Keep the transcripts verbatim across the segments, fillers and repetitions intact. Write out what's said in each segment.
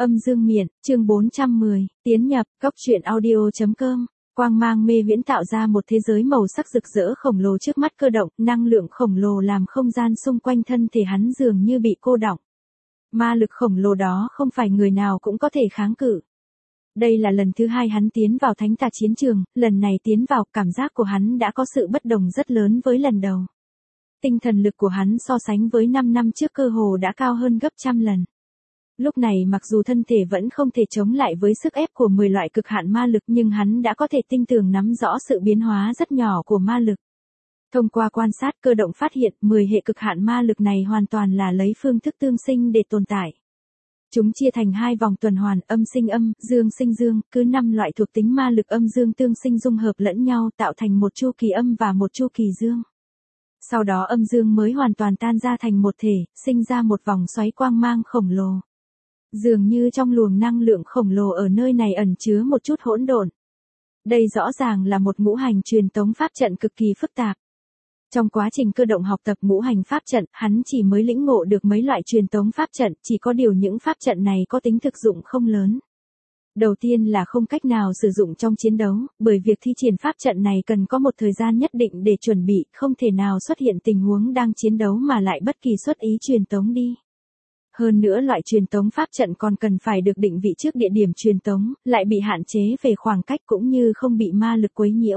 Âm dương miện, chương bốn trăm mười, tiến nhập, góc truyện audio.com. Quang mang mê viễn tạo ra một thế giới màu sắc rực rỡ khổng lồ trước mắt Cơ Động, năng lượng khổng lồ làm không gian xung quanh thân thể hắn dường như bị cô đọng. Ma lực khổng lồ đó không phải người nào cũng có thể kháng cự. Đây là lần thứ hai hắn tiến vào thánh tà chiến trường, lần này tiến vào, cảm giác của hắn đã có sự bất đồng rất lớn với lần đầu. Tinh thần lực của hắn so sánh với năm năm trước cơ hồ đã cao hơn gấp trăm lần. Lúc này mặc dù thân thể vẫn không thể chống lại với sức ép của mười loại cực hạn ma lực nhưng hắn đã có thể tinh tường nắm rõ sự biến hóa rất nhỏ của ma lực. Thông qua quan sát Cơ Động phát hiện mười hệ cực hạn ma lực này hoàn toàn là lấy phương thức tương sinh để tồn tại. Chúng chia thành hai vòng tuần hoàn âm sinh âm, dương sinh dương, cứ năm loại thuộc tính ma lực âm dương tương sinh dung hợp lẫn nhau tạo thành một chu kỳ âm và một chu kỳ dương. Sau đó âm dương mới hoàn toàn tan ra thành một thể, sinh ra một vòng xoáy quang mang khổng lồ. Dường như trong luồng năng lượng khổng lồ ở nơi này ẩn chứa một chút hỗn độn. Đây rõ ràng là một ngũ hành truyền tống pháp trận cực kỳ phức tạp. Trong quá trình Cơ Động học tập ngũ hành pháp trận, hắn chỉ mới lĩnh ngộ được mấy loại truyền tống pháp trận, chỉ có điều những pháp trận này có tính thực dụng không lớn. Đầu tiên là không cách nào sử dụng trong chiến đấu, bởi việc thi triển pháp trận này cần có một thời gian nhất định để chuẩn bị, không thể nào xuất hiện tình huống đang chiến đấu mà lại bất kỳ xuất ý truyền tống đi. Hơn nữa loại truyền tống pháp trận còn cần phải được định vị trước địa điểm truyền tống, lại bị hạn chế về khoảng cách cũng như không bị ma lực quấy nhiễu.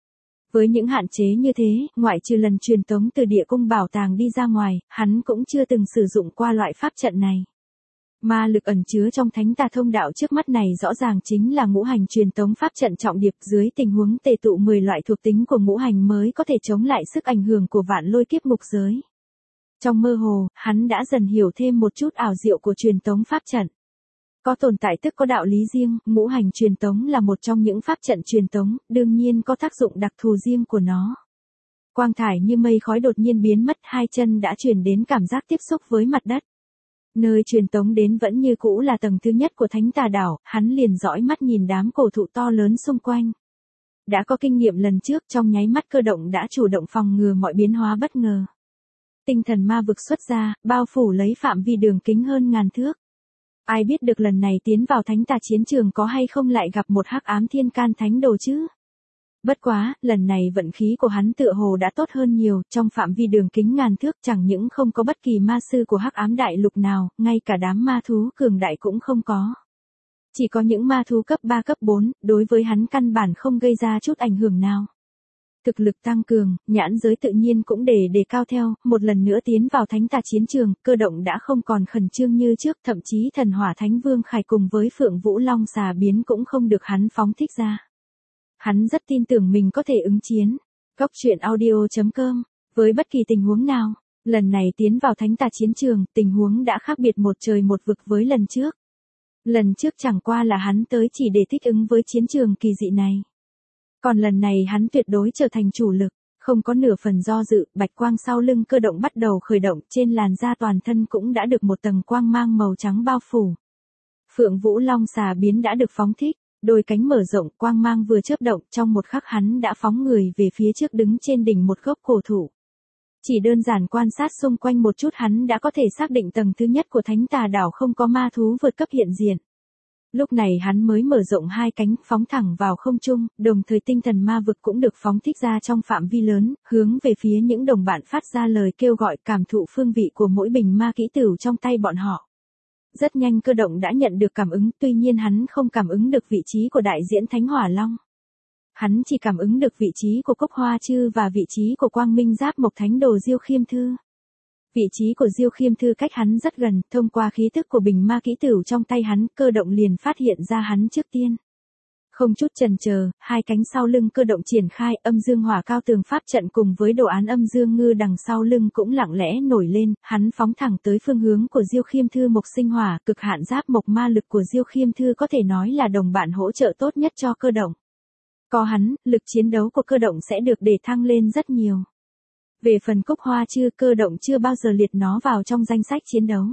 Với những hạn chế như thế, ngoại trừ lần truyền tống từ địa cung bảo tàng đi ra ngoài, hắn cũng chưa từng sử dụng qua loại pháp trận này. Ma lực ẩn chứa trong thánh tà thông đạo trước mắt này rõ ràng chính là ngũ hành truyền tống pháp trận trọng điệp dưới tình huống tề tụ mười loại thuộc tính của ngũ hành mới có thể chống lại sức ảnh hưởng của vạn lôi kiếp ngục giới. Trong mơ hồ, hắn đã dần hiểu thêm một chút ảo diệu của truyền tống pháp trận. Có tồn tại tức có đạo lý riêng, ngũ hành truyền tống là một trong những pháp trận truyền tống, đương nhiên có tác dụng đặc thù riêng của nó. Quang thải như mây khói đột nhiên biến mất, hai chân đã truyền đến cảm giác tiếp xúc với mặt đất. Nơi truyền tống đến vẫn như cũ là tầng thứ nhất của thánh tà đảo, hắn liền dõi mắt nhìn đám cổ thụ to lớn xung quanh. Đã có kinh nghiệm lần trước, trong nháy mắt Cơ Động đã chủ động phòng ngừa mọi biến hóa bất ngờ. Tinh thần ma vực xuất ra, bao phủ lấy phạm vi đường kính hơn ngàn thước. Ai biết được lần này tiến vào thánh tà chiến trường có hay không lại gặp một hắc ám thiên can thánh đồ chứ? Bất quá, lần này vận khí của hắn tựa hồ đã tốt hơn nhiều, trong phạm vi đường kính ngàn thước chẳng những không có bất kỳ ma sư của hắc ám đại lục nào, ngay cả đám ma thú cường đại cũng không có. Chỉ có những ma thú cấp ba cấp bốn, đối với hắn căn bản không gây ra chút ảnh hưởng nào. Thực lực tăng cường, nhãn giới tự nhiên cũng để đề cao theo, một lần nữa tiến vào thánh tà chiến trường, Cơ Động đã không còn khẩn trương như trước, thậm chí thần hỏa thánh vương Khải cùng với Phượng Vũ Long xà biến cũng không được hắn phóng thích ra. Hắn rất tin tưởng mình có thể ứng chiến. Góc truyện audio.com, với bất kỳ tình huống nào, lần này tiến vào thánh tà chiến trường, tình huống đã khác biệt một trời một vực với lần trước. Lần trước chẳng qua là hắn tới chỉ để thích ứng với chiến trường kỳ dị này. Còn lần này hắn tuyệt đối trở thành chủ lực, không có nửa phần do dự, bạch quang sau lưng Cơ Động bắt đầu khởi động, trên làn da toàn thân cũng đã được một tầng quang mang màu trắng bao phủ. Phượng Vũ Long xà biến đã được phóng thích, đôi cánh mở rộng, quang mang vừa chớp động, trong một khắc hắn đã phóng người về phía trước đứng trên đỉnh một gốc cổ thụ. Chỉ đơn giản quan sát xung quanh một chút hắn đã có thể xác định tầng thứ nhất của thánh tà đảo không có ma thú vượt cấp hiện diện. Lúc này hắn mới mở rộng hai cánh, phóng thẳng vào không trung, đồng thời tinh thần ma vực cũng được phóng thích ra trong phạm vi lớn, hướng về phía những đồng bạn phát ra lời kêu gọi cảm thụ phương vị của mỗi bình ma kỹ tửu trong tay bọn họ. Rất nhanh Cơ Động đã nhận được cảm ứng, tuy nhiên hắn không cảm ứng được vị trí của đại diễn Thánh Hỏa Long. Hắn chỉ cảm ứng được vị trí của Cốc Hoa Chư và vị trí của Quang Minh Giáp Mộc Thánh Đồ Diêu Khiêm Thư. Vị trí của Diêu Khiêm Thư cách hắn rất gần, thông qua khí tức của bình ma kỹ tửu trong tay hắn, Cơ Động liền phát hiện ra hắn trước tiên. Không chút chần chờ, hai cánh sau lưng Cơ Động triển khai, âm dương hỏa cao tường pháp trận cùng với đồ án âm dương ngư đằng sau lưng cũng lặng lẽ nổi lên, hắn phóng thẳng tới phương hướng của Diêu Khiêm Thư mộc sinh hỏa, cực hạn giáp mộc ma lực của Diêu Khiêm Thư có thể nói là đồng bạn hỗ trợ tốt nhất cho Cơ Động. Có hắn, lực chiến đấu của Cơ Động sẽ được đề thăng lên rất nhiều. Về phần Cốc Hoa Chư, Cơ Động chưa bao giờ liệt nó vào trong danh sách chiến đấu.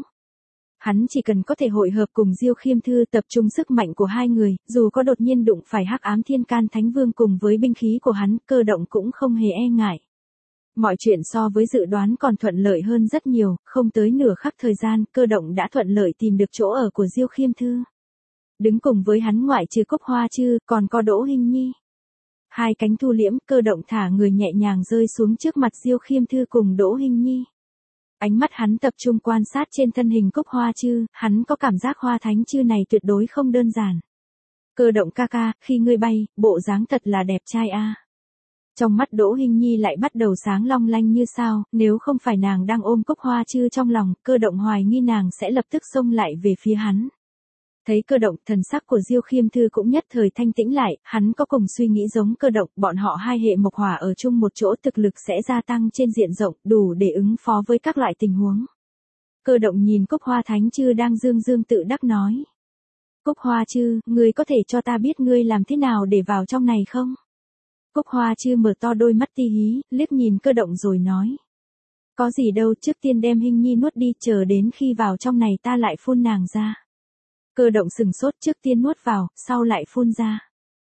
Hắn chỉ cần có thể hội hợp cùng Diêu Khiêm Thư tập trung sức mạnh của hai người, dù có đột nhiên đụng phải hắc ám thiên can thánh vương cùng với binh khí của hắn, Cơ Động cũng không hề e ngại. Mọi chuyện so với dự đoán còn thuận lợi hơn rất nhiều, không tới nửa khắc thời gian, Cơ Động đã thuận lợi tìm được chỗ ở của Diêu Khiêm Thư. Đứng cùng với hắn ngoại trừ Cúc Hoa Chư, còn có Đỗ Hinh Nhi. Hai cánh thu liễm, Cơ Động thả người nhẹ nhàng rơi xuống trước mặt Diêu Khiêm Thư cùng Đỗ Hinh Nhi. Ánh mắt hắn tập trung quan sát trên thân hình Cúc Hoa Chư, hắn có cảm giác Hoa Thánh Chư này tuyệt đối không đơn giản. Cơ Động ca ca, khi ngươi bay, bộ dáng thật là đẹp trai a. Trong mắt Đỗ Hinh Nhi lại bắt đầu sáng long lanh như sao, nếu không phải nàng đang ôm Cúc Hoa Chư trong lòng, Cơ Động hoài nghi nàng sẽ lập tức xông lại về phía hắn. Thấy Cơ Động, thần sắc của Diêu Khiêm Thư cũng nhất thời thanh tĩnh lại, hắn có cùng suy nghĩ giống Cơ Động, bọn họ hai hệ mộc hỏa ở chung một chỗ thực lực sẽ gia tăng trên diện rộng, đủ để ứng phó với các loại tình huống. Cơ Động nhìn Cúc Hoa Thánh Chư đang dương dương tự đắc nói. Cúc Hoa Chư, ngươi có thể cho ta biết ngươi làm thế nào để vào trong này không? Cúc Hoa Chư mở to đôi mắt ti hí, liếc nhìn Cơ Động rồi nói. Có gì đâu, trước tiên đem Hinh Nhi nuốt đi, chờ đến khi vào trong này ta lại phun nàng ra. Cơ Động sừng sốt, trước tiên nuốt vào, sau lại phun ra.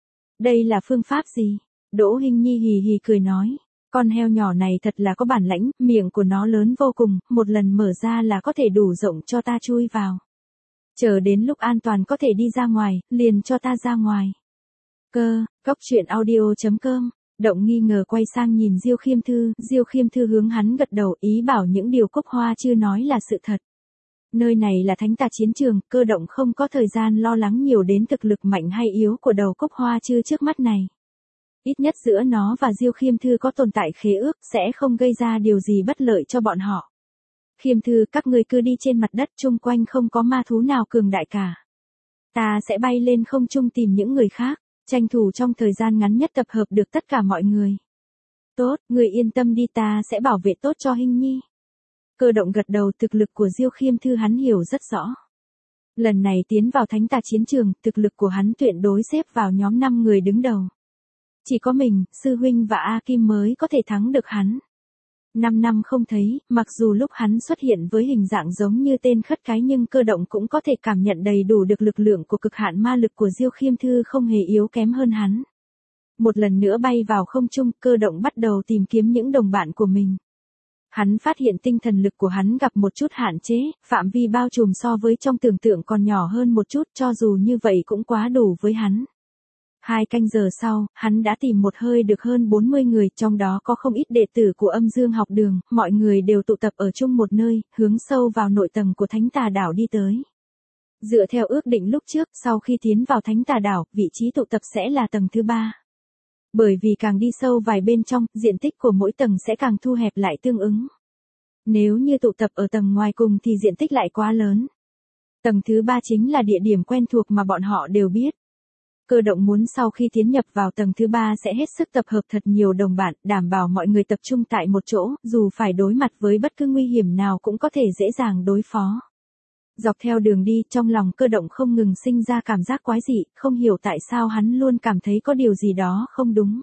Đây là phương pháp gì? Đỗ Hinh Nhi hì hì cười nói. Con heo nhỏ này thật là có bản lãnh, miệng của nó lớn vô cùng, một lần mở ra là có thể đủ rộng cho ta chui vào. Chờ đến lúc an toàn có thể đi ra ngoài, liền cho ta ra ngoài. Cơ, góc truyện audio chấm com, Động nghi ngờ quay sang nhìn Diêu Khiêm Thư, Diêu Khiêm Thư hướng hắn gật đầu, ý bảo những điều Cúc Hoa Chư nói là sự thật. Nơi này là thánh tà chiến trường, Cơ Động không có thời gian lo lắng nhiều đến thực lực mạnh hay yếu của đầu Cúc Hoa Chư trước mắt này. Ít nhất giữa nó và Diêu Khiêm Thư có tồn tại khế ước, sẽ không gây ra điều gì bất lợi cho bọn họ. Khiêm Thư, các ngươi cứ đi trên mặt đất, chung quanh không có ma thú nào cường đại cả. Ta sẽ bay lên không trung tìm những người khác, tranh thủ trong thời gian ngắn nhất tập hợp được tất cả mọi người. Tốt, ngươi yên tâm đi, ta sẽ bảo vệ tốt cho Hinh Nhi. Cơ Động gật đầu, thực lực của Diêu Khiêm Thư hắn hiểu rất rõ. Lần này tiến vào thánh tà chiến trường, thực lực của hắn tuyệt đối xếp vào nhóm năm người đứng đầu. Chỉ có mình, sư huynh và A Kim mới có thể thắng được hắn. Năm năm không thấy, mặc dù lúc hắn xuất hiện với hình dạng giống như tên khất cái nhưng Cơ Động cũng có thể cảm nhận đầy đủ được lực lượng của cực hạn ma lực của Diêu Khiêm Thư không hề yếu kém hơn hắn. Một lần nữa bay vào không trung, Cơ Động bắt đầu tìm kiếm những đồng bạn của mình. Hắn phát hiện tinh thần lực của hắn gặp một chút hạn chế, phạm vi bao trùm so với trong tưởng tượng còn nhỏ hơn một chút, cho dù như vậy cũng quá đủ với hắn. Hai canh giờ sau, hắn đã tìm một hơi được hơn bốn mươi người, trong đó có không ít đệ tử của Âm Dương học đường, mọi người đều tụ tập ở chung một nơi, hướng sâu vào nội tầng của Thánh Tà Đảo đi tới. Dựa theo ước định lúc trước, sau khi tiến vào Thánh Tà Đảo, vị trí tụ tập sẽ là tầng thứ ba. Bởi vì càng đi sâu vài bên trong, diện tích của mỗi tầng sẽ càng thu hẹp lại tương ứng. Nếu như tụ tập ở tầng ngoài cùng thì diện tích lại quá lớn. Tầng thứ ba chính là địa điểm quen thuộc mà bọn họ đều biết. Cơ Động muốn sau khi tiến nhập vào tầng thứ ba sẽ hết sức tập hợp thật nhiều đồng bạn, đảm bảo mọi người tập trung tại một chỗ, dù phải đối mặt với bất cứ nguy hiểm nào cũng có thể dễ dàng đối phó. Dọc theo đường đi, trong lòng Cơ Động không ngừng sinh ra cảm giác quái dị, không hiểu tại sao hắn luôn cảm thấy có điều gì đó không đúng.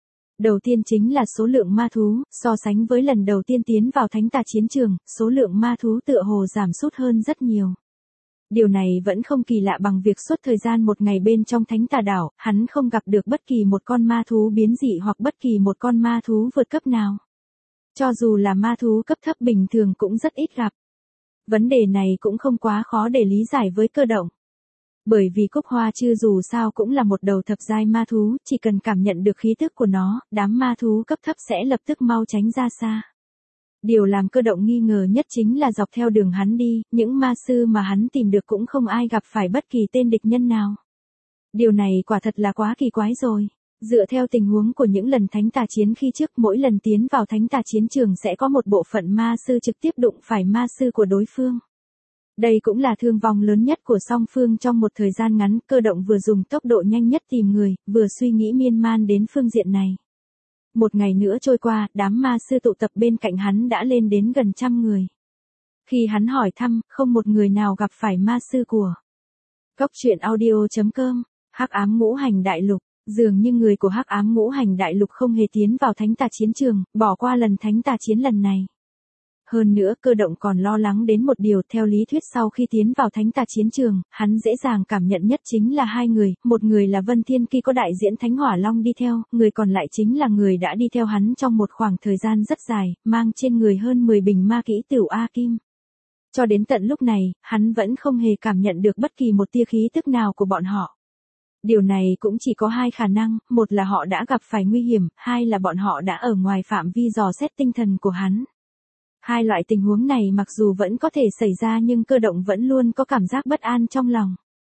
Đầu tiên chính là số lượng ma thú, so sánh với lần đầu tiên tiến vào thánh tà chiến trường, số lượng ma thú tựa hồ giảm sút hơn rất nhiều. Điều này vẫn không kỳ lạ bằng việc suốt thời gian một ngày bên trong thánh tà đảo, hắn không gặp được bất kỳ một con ma thú biến dị hoặc bất kỳ một con ma thú vượt cấp nào. Cho dù là ma thú cấp thấp bình thường cũng rất ít gặp. Vấn đề này cũng không quá khó để lý giải với Cơ Động. Bởi vì Cúc Hoa Chư dù sao cũng là một đầu thập giai ma thú, chỉ cần cảm nhận được khí tức của nó, đám ma thú cấp thấp sẽ lập tức mau tránh ra xa. Điều làm Cơ Động nghi ngờ nhất chính là dọc theo đường hắn đi, những ma sư mà hắn tìm được cũng không ai gặp phải bất kỳ tên địch nhân nào. Điều này quả thật là quá kỳ quái rồi. Dựa theo tình huống của những lần thánh tà chiến khi trước, mỗi lần tiến vào thánh tà chiến trường sẽ có một bộ phận ma sư trực tiếp đụng phải ma sư của đối phương. Đây cũng là thương vong lớn nhất của song phương trong một thời gian ngắn. Cơ Động vừa dùng tốc độ nhanh nhất tìm người, vừa suy nghĩ miên man đến phương diện này. Một ngày nữa trôi qua, đám ma sư tụ tập bên cạnh hắn đã lên đến gần trăm người. Khi hắn hỏi thăm, không một người nào gặp phải ma sư của Góc truyện audio chấm com, Hắc Ám Ngũ Hành Đại Lục. Dường như người của Hắc Ám Ngũ Hành Đại Lục không hề tiến vào thánh tà chiến trường, bỏ qua lần thánh tà chiến lần này. Hơn nữa cơ động còn lo lắng đến một điều, theo lý thuyết sau khi tiến vào thánh tà chiến trường, hắn dễ dàng cảm nhận nhất chính là hai người, một người là Vân Thiên Kỳ có đại diễn Thánh Hỏa Long đi theo, người còn lại chính là người đã đi theo hắn trong một khoảng thời gian rất dài, mang trên người hơn mười bình ma kỹ tửu A Kim. Cho đến tận lúc này, hắn vẫn không hề cảm nhận được bất kỳ một tia khí tức nào của bọn họ. Điều này cũng chỉ có hai khả năng, một là họ đã gặp phải nguy hiểm, hai là bọn họ đã ở ngoài phạm vi dò xét tinh thần của hắn. Hai loại tình huống này mặc dù vẫn có thể xảy ra nhưng cơ động vẫn luôn có cảm giác bất an trong lòng.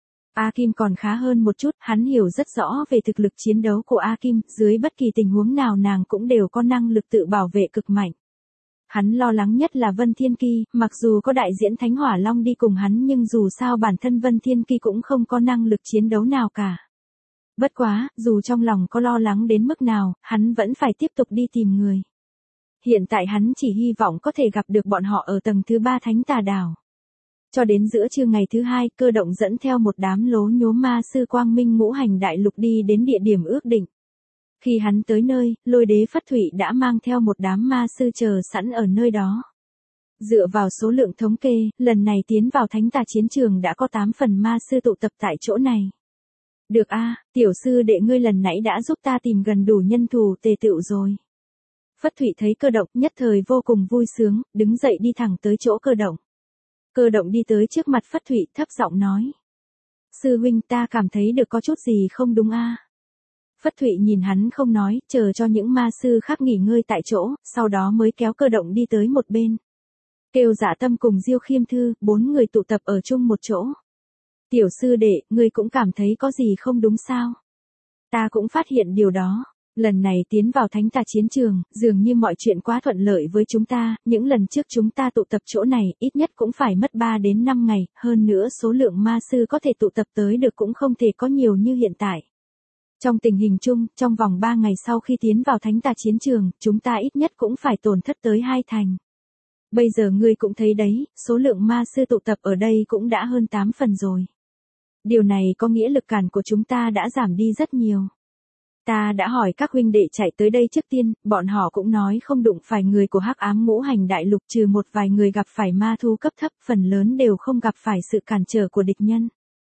A Kim còn khá hơn một chút, hắn hiểu rất rõ về thực lực chiến đấu của A Kim, dưới bất kỳ tình huống nào nàng cũng đều có năng lực tự bảo vệ cực mạnh. Hắn lo lắng nhất là Vân Thiên Kỳ, mặc dù có đại diễn Thánh Hỏa Long đi cùng hắn nhưng dù sao bản thân Vân Thiên Kỳ cũng không có năng lực chiến đấu nào cả. Bất quá, dù trong lòng có lo lắng đến mức nào, hắn vẫn phải tiếp tục đi tìm người. Hiện tại hắn chỉ hy vọng có thể gặp được bọn họ ở tầng thứ ba Thánh Tà Đảo. Cho đến giữa trưa ngày thứ hai, cơ động dẫn theo một đám lố nhố ma sư quang minh ngũ hành đại lục đi đến địa điểm ước định. Khi hắn tới nơi, Lôi Đế Phất Thụy đã mang theo một đám ma sư chờ sẵn ở nơi đó. Dựa vào số lượng thống kê, lần này tiến vào Thánh Tà chiến trường đã có tám phần ma sư tụ tập tại chỗ này. Được a, tiểu sư đệ ngươi lần nãy đã giúp ta tìm gần đủ nhân thủ tề tựu rồi. Phất Thụy thấy cơ động nhất thời vô cùng vui sướng, đứng dậy đi thẳng tới chỗ cơ động. Cơ động đi tới trước mặt Phất Thụy thấp giọng nói. Sư huynh, ta cảm thấy được có chút gì không đúng a. Phất Thụy nhìn hắn không nói, chờ cho những ma sư khác nghỉ ngơi tại chỗ, sau đó mới kéo cơ động đi tới một bên. Kêu Dạ Tâm cùng Diêu Khiêm Thư, bốn người tụ tập ở chung một chỗ. Tiểu sư đệ, ngươi cũng cảm thấy có gì không đúng sao? Ta cũng phát hiện điều đó. Lần này tiến vào Thánh Tà chiến trường, dường như mọi chuyện quá thuận lợi với chúng ta, những lần trước chúng ta tụ tập chỗ này, ít nhất cũng phải mất ba đến năm ngày, hơn nữa số lượng ma sư có thể tụ tập tới được cũng không thể có nhiều như hiện tại. Trong tình hình chung, trong vòng ba ngày sau khi tiến vào Thánh Tà chiến trường, chúng ta ít nhất cũng phải tổn thất tới hai thành. Bây giờ ngươi cũng thấy đấy, số lượng ma sư tụ tập ở đây cũng đã hơn tám phần rồi. Điều này có nghĩa lực cản của chúng ta đã giảm đi rất nhiều. Ta đã hỏi các huynh đệ chạy tới đây trước tiên, bọn họ cũng nói không đụng phải người của Hắc Ám Ngũ Hành Đại Lục, trừ một vài người gặp phải ma thú cấp thấp, phần lớn đều không gặp phải sự cản trở của địch nhân.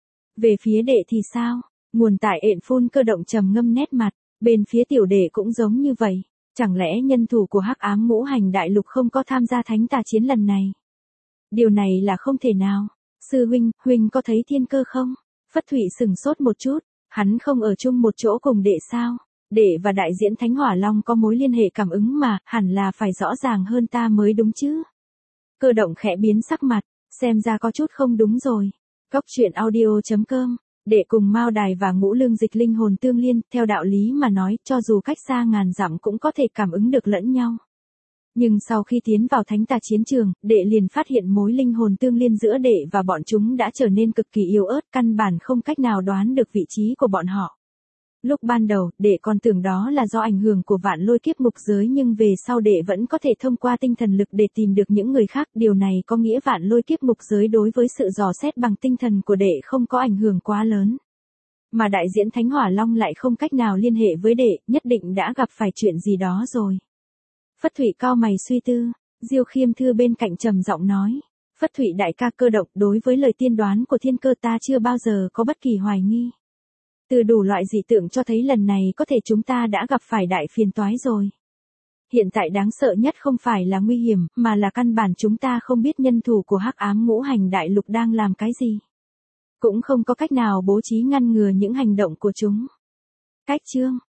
Về phía đệ thì sao? Nguồn tại ện phun cơ động trầm ngâm nét mặt, bên phía tiểu đệ cũng giống như vậy. Chẳng lẽ nhân thủ của Hắc Ám Ngũ Hành Đại Lục không có tham gia Thánh Tà chiến lần này? Điều này là không thể nào. Sư huynh, huynh có thấy thiên cơ không? Phất Thụy sừng sốt một chút, hắn không ở chung một chỗ cùng đệ sao? Đệ và đại diễn Thánh Hỏa Long có mối liên hệ cảm ứng mà, hẳn là phải rõ ràng hơn ta mới đúng chứ. Cơ động khẽ biến sắc mặt, xem ra có chút không đúng rồi. Cốc truyện audio chấm com, đệ cùng Mao Đài và Ngũ Lương Dịch linh hồn tương liên, theo đạo lý mà nói, cho dù cách xa ngàn dặm cũng có thể cảm ứng được lẫn nhau. Nhưng sau khi tiến vào Thánh Tà chiến trường, đệ liền phát hiện mối linh hồn tương liên giữa đệ và bọn chúng đã trở nên cực kỳ yếu ớt, căn bản không cách nào đoán được vị trí của bọn họ. Lúc ban đầu, đệ còn tưởng đó là do ảnh hưởng của vạn lôi kiếp ngục giới, nhưng về sau đệ vẫn có thể thông qua tinh thần lực để tìm được những người khác, điều này có nghĩa vạn lôi kiếp ngục giới đối với sự dò xét bằng tinh thần của đệ không có ảnh hưởng quá lớn. Mà đại diễn Thánh Hỏa Long lại không cách nào liên hệ với đệ, nhất định đã gặp phải chuyện gì đó rồi. Phất Thụy cao mày suy tư, Diêu Khiêm Thư bên cạnh trầm giọng nói. Phất Thụy đại ca cơ động, đối với lời tiên đoán của thiên cơ ta chưa bao giờ có bất kỳ hoài nghi. Từ đủ loại dị tượng cho thấy lần này có thể chúng ta đã gặp phải đại phiền toái rồi. Hiện tại đáng sợ nhất không phải là nguy hiểm, mà là căn bản chúng ta không biết nhân thủ của Hắc Ám Ngũ Hành Đại Lục đang làm cái gì. Cũng không có cách nào bố trí ngăn ngừa những hành động của chúng. Cách chương